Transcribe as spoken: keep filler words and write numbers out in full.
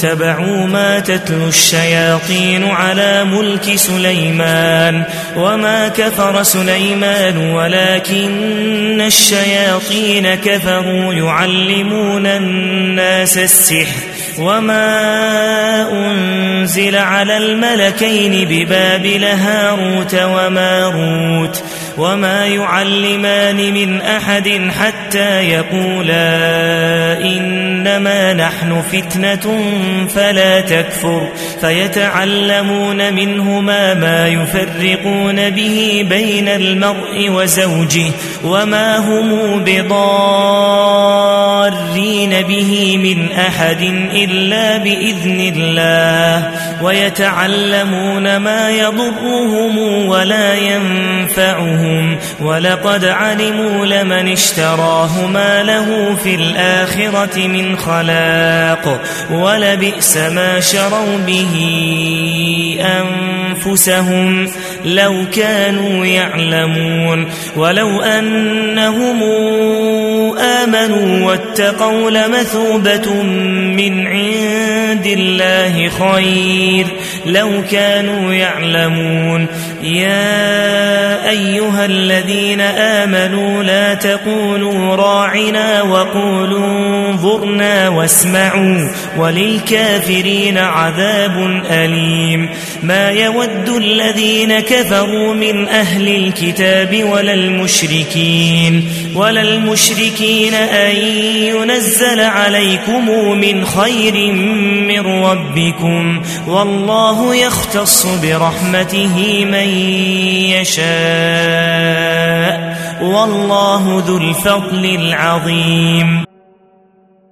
اتبعوا ما تتلو الشياطين على ملك سليمان وما كفر سليمان ولكن الشياطين كفروا يعلمون الناس السحر وما أنزل على الملكين ببابل هاروت وماروت وما يعلمان من أحد حتى يقولا إنما نحن فتنة فلا تكفر فيتعلمون منهما ما يفرقون به بين المرء وزوجه وما هم بضارين به من أحد إلا بإذن الله ويتعلمون ما يضرهم ولا ينفعهم ولقد علموا لمن اشتراه ما له في الآخرة من خلاق ولبئس ما شروا به أنفسهم لو كانوا يعلمون ولو أنهم آمنوا واتقوا لمثوبة من عند الله خير لو كانوا يعلمون يا أيها الذين آمنوا لا تقولوا راعنا وقولوا انظرنا واسمعوا وللكافرين عذاب أليم ما يود الذين كفروا من أهل الكتاب ولا المشركين ولا المشركين أن ينزل عليكم من خير من ربكم والله يختص برحمته من يشاء والله ذو الفضل العظيم.